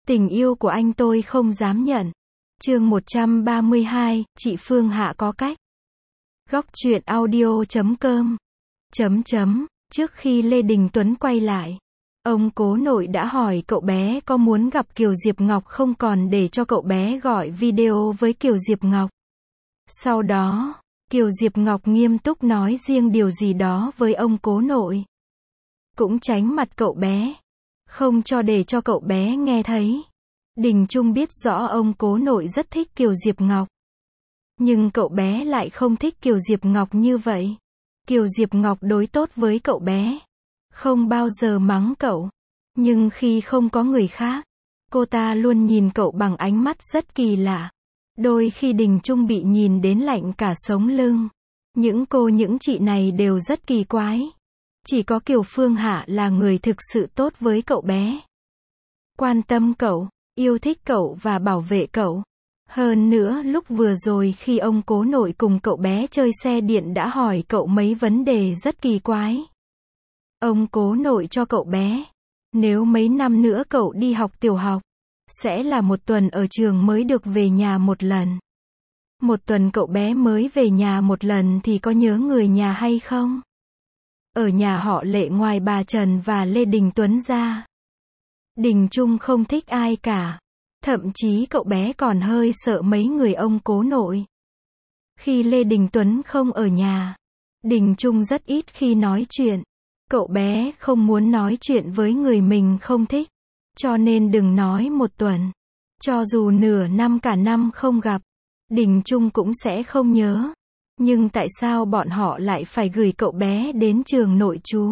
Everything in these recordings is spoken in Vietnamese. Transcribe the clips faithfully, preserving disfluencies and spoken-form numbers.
Tình yêu của anh tôi không dám nhận. Chương một trăm ba mươi hai, chị Phương Hạ có cách. Góc truyện audio chấm com. Chấm chấm, trước khi Lê Đình Tuấn quay lại, ông cố nội đã hỏi cậu bé có muốn gặp Kiều Diệp Ngọc không, còn để cho cậu bé gọi video với Kiều Diệp Ngọc. Sau đó, Kiều Diệp Ngọc nghiêm túc nói riêng điều gì đó với ông cố nội. Cũng tránh mặt cậu bé, không cho để cho cậu bé nghe thấy. Đình Trung biết rõ ông cố nội rất thích Kiều Diệp Ngọc. Nhưng cậu bé lại không thích Kiều Diệp Ngọc như vậy. Kiều Diệp Ngọc đối tốt với cậu bé, không bao giờ mắng cậu. Nhưng khi không có người khác, cô ta luôn nhìn cậu bằng ánh mắt rất kỳ lạ. Đôi khi Đình Trung bị nhìn đến lạnh cả sống lưng. Những cô những chị này đều rất kỳ quái. Chỉ có Kiều Phương Hạ là người thực sự tốt với cậu bé. Quan tâm cậu, yêu thích cậu và bảo vệ cậu. Hơn nữa lúc vừa rồi khi ông cố nội cùng cậu bé chơi xe điện đã hỏi cậu mấy vấn đề rất kỳ quái. Ông cố nội cho cậu bé, nếu mấy năm nữa cậu đi học tiểu học, sẽ là một tuần ở trường mới được về nhà một lần. Một tuần cậu bé mới về nhà một lần thì có nhớ người nhà hay không? Ở nhà họ Lệ ngoài bà Trần và Lê Đình Tuấn ra, Đình Trung không thích ai cả. Thậm chí cậu bé còn hơi sợ mấy người ông cố nội. Khi Lê Đình Tuấn không ở nhà, Đình Trung rất ít khi nói chuyện. Cậu bé không muốn nói chuyện với người mình không thích. Cho nên đừng nói một tuần. Cho dù nửa năm cả năm không gặp, Đình Trung cũng sẽ không nhớ. Nhưng tại sao bọn họ lại phải gửi cậu bé đến trường nội trú?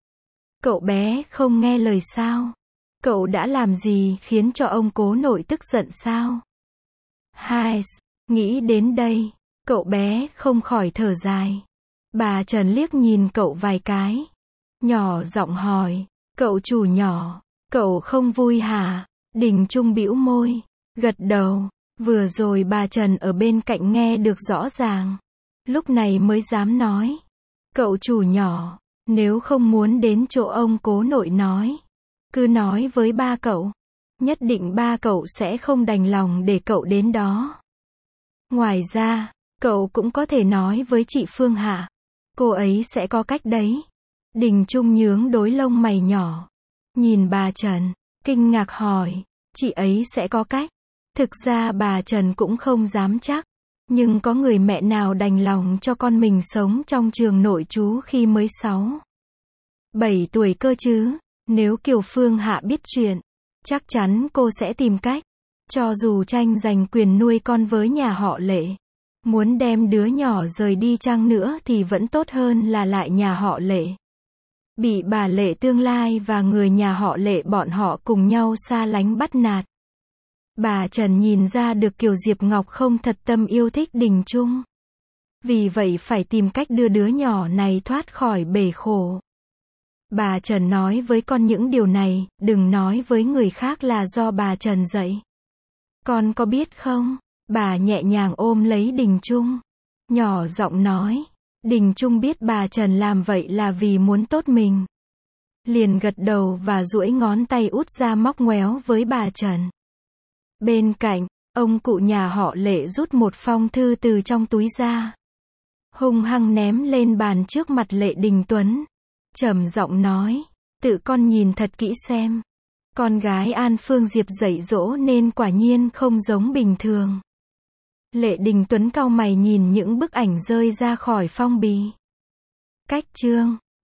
Cậu bé không nghe lời sao? Cậu đã làm gì khiến cho ông cố nội tức giận sao? Hai, nghĩ đến đây, cậu bé không khỏi thở dài. Bà Trần liếc nhìn cậu vài cái, nhỏ giọng hỏi, cậu chủ nhỏ, cậu không vui hả? Đình Trung bĩu môi, gật đầu. Vừa rồi bà Trần ở bên cạnh nghe được rõ ràng, lúc này mới dám nói. Cậu chủ nhỏ, nếu không muốn đến chỗ ông cố nội nói, cứ nói với ba cậu. Nhất định ba cậu sẽ không đành lòng để cậu đến đó. Ngoài ra, cậu cũng có thể nói với chị Phương Hạ. Cô ấy sẽ có cách đấy. Đình Trung nhướng đôi lông mày nhỏ, nhìn bà Trần, kinh ngạc hỏi, chị ấy sẽ có cách. Thực ra bà Trần cũng không dám chắc. Nhưng có người mẹ nào đành lòng cho con mình sống trong trường nội trú khi mới sáu, bảy tuổi cơ chứ? Nếu Kiều Phương Hạ biết chuyện, chắc chắn cô sẽ tìm cách. Cho dù tranh giành quyền nuôi con với nhà họ Lệ, muốn đem đứa nhỏ rời đi chăng nữa thì vẫn tốt hơn là lại nhà họ Lệ. Bị bà Lệ tương lai và người nhà họ Lệ bọn họ cùng nhau xa lánh bắt nạt. Bà Trần nhìn ra được Kiều Diệp Ngọc không thật tâm yêu thích Đình Trung. Vì vậy phải tìm cách đưa đứa nhỏ này thoát khỏi bể khổ. Bà Trần nói với con những điều này, đừng nói với người khác là do bà Trần dạy. Con có biết không? Bà nhẹ nhàng ôm lấy Đình Trung, nhỏ giọng nói. Đình Trung biết bà Trần làm vậy là vì muốn tốt mình. Liền gật đầu và duỗi ngón tay út ra móc ngoéo với bà Trần. Bên cạnh, ông cụ nhà họ Lệ rút một phong thư từ trong túi ra, hung hăng ném lên bàn trước mặt Lệ Đình Tuấn. Trầm giọng nói, tự con nhìn thật kỹ xem. Con gái An Phương Diệp dạy dỗ nên quả nhiên không giống bình thường. Lệ Đình Tuấn cau mày nhìn những bức ảnh rơi ra khỏi phong bì. Cách chương